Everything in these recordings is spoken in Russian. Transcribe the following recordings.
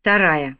Вторая.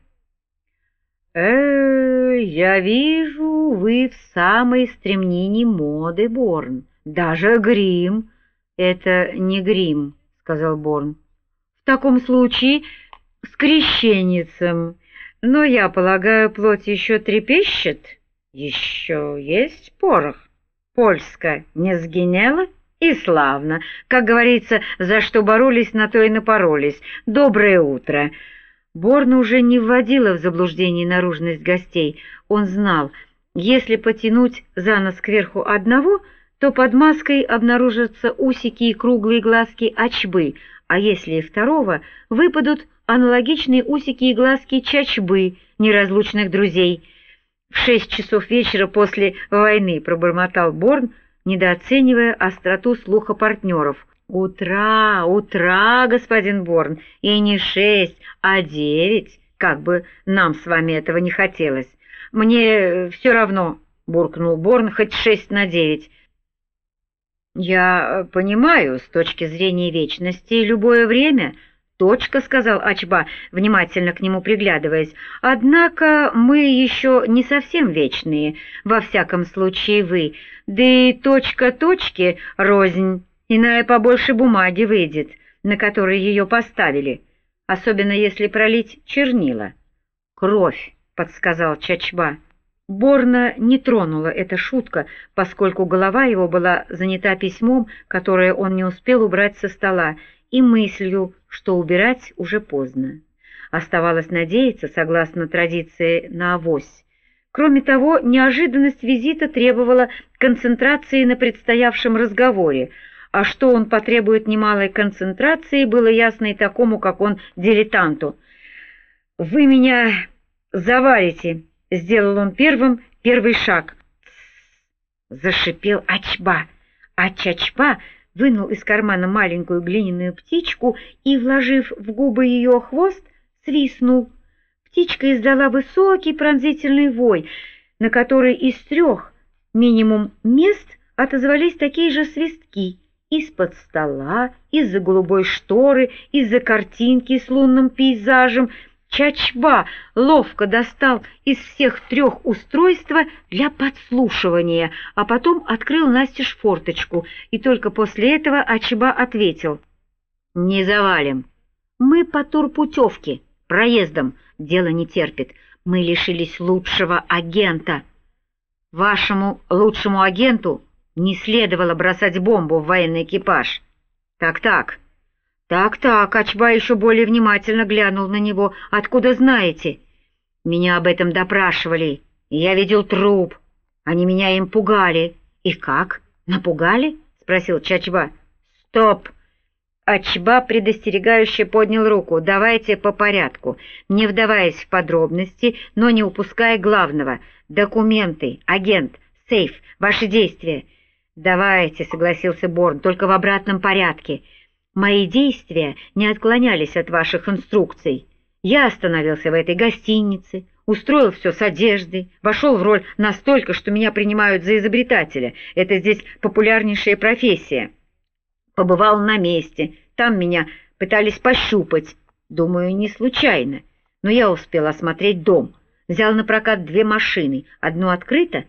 Я вижу, вы в самой стремнении моды, Борн. Даже грим. Это не грим, сказал Борн. В таком случае с крещеницем. Но, я полагаю, плоть еще трепещет? Еще есть порох. Польска не сгинела? И славно. Как говорится, за что боролись, на то и напоролись. Доброе утро. Борна уже не вводила в заблуждение наружность гостей. Он знал, если потянуть за нос кверху одного, то под маской обнаружатся усики и круглые глазки Ачбы, а если и второго, выпадут аналогичные усики и глазки Чачбы, неразлучных друзей. В 6 часов вечера после войны пробормотал Борн, недооценивая остроту слуха партнеров. «Утра, господин Борн, и не 6, а 9, как бы нам с вами этого не хотелось. Мне все равно», — буркнул Борн, — «хоть 6 на 9». «Я понимаю, с точки зрения вечности, любое время...» «Точка», — сказал Ачба, внимательно к нему приглядываясь. «Однако мы еще не совсем вечные, во всяком случае вы. Да и точка точки рознь, иная побольше бумаги выйдет, на которой ее поставили, особенно если пролить чернила». «Кровь», — подсказал Чачба. Борна не тронула эта шутка, поскольку голова его была занята письмом, которое он не успел убрать со стола, и мыслью, что убирать уже поздно. Оставалось надеяться, согласно традиции, на авось. Кроме того, неожиданность визита требовала концентрации на предстоявшем разговоре, а что он потребует немалой концентрации, было ясно и такому, как он, дилетанту. «Вы меня заварите», — сделал он первый шаг. Зашипел Ачба, а Чачба вынул из кармана маленькую глиняную птичку и, вложив в губы ее хвост, свистнул. Птичка издала высокий пронзительный вой, на который из 3 минимум мест отозвались такие же свистки: из-под стола, из-за голубой шторы, из-за картинки с лунным пейзажем. Чачба ловко достал из всех 3 устройства для подслушивания, а потом открыл настежь форточку, и только после этого Ачба ответил: «Не завалим. Мы по турпутевке, проездом, дело не терпит. Мы лишились лучшего агента. Вашему лучшему агенту не следовало бросать бомбу в военный экипаж». «Так-так». «Так-так», — Ачба еще более внимательно глянул на него. «Откуда знаете?» «Меня об этом допрашивали, и я видел труп. Они меня им пугали». «И как? Напугали?» — спросил Чачба. «Стоп!» Ачба предостерегающе поднял руку. «Давайте по порядку, не вдаваясь в подробности, но не упуская главного. Документы, агент, сейф, ваши действия». «Давайте», — согласился Борн, — «только в обратном порядке». «Мои действия не отклонялись от ваших инструкций. Я остановился в этой гостинице, устроил все с одеждой, вошел в роль настолько, что меня принимают за изобретателя. Это здесь популярнейшая профессия. Побывал на месте, там меня пытались пощупать. Думаю, не случайно. Но я успел осмотреть дом. Взял на прокат 2 машины, одну открыто,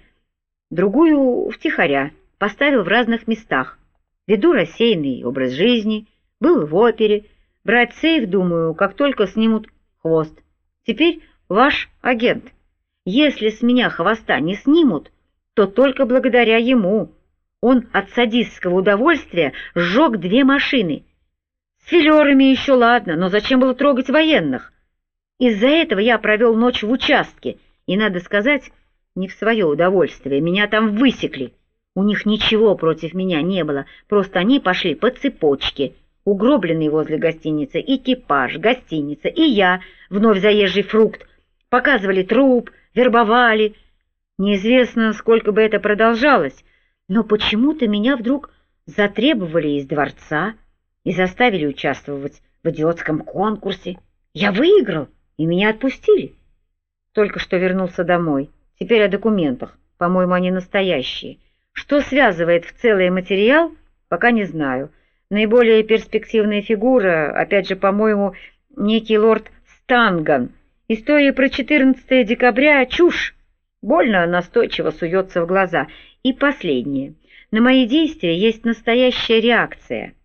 другую втихаря, поставил в разных местах. Веду рассеянный образ жизни». Был в опере. Брать сейф, думаю, как только снимут хвост. Теперь ваш агент. Если с меня хвоста не снимут, то только благодаря ему. Он от садистского удовольствия сжег 2 машины. С филерами еще ладно, но зачем было трогать военных? Из-за этого я провел ночь в участке, и, надо сказать, не в свое удовольствие. Меня там высекли. У них ничего против меня не было, просто они пошли по цепочке. Угробленный возле гостиницы экипаж, гостиница и я, вновь заезжий фрукт, показывали труп, вербовали. Неизвестно, сколько бы это продолжалось, но почему-то меня вдруг затребовали из дворца и заставили участвовать в идиотском конкурсе. Я выиграл, и меня отпустили. Только что вернулся домой. Теперь о документах. По-моему, они настоящие. Что связывает в целый материал, пока не знаю. Наиболее перспективная фигура, опять же, по-моему, некий лорд Станган История про 14 декабря — чушь, больно настойчиво суется в глаза. И последнее. На мои действия есть настоящая реакция.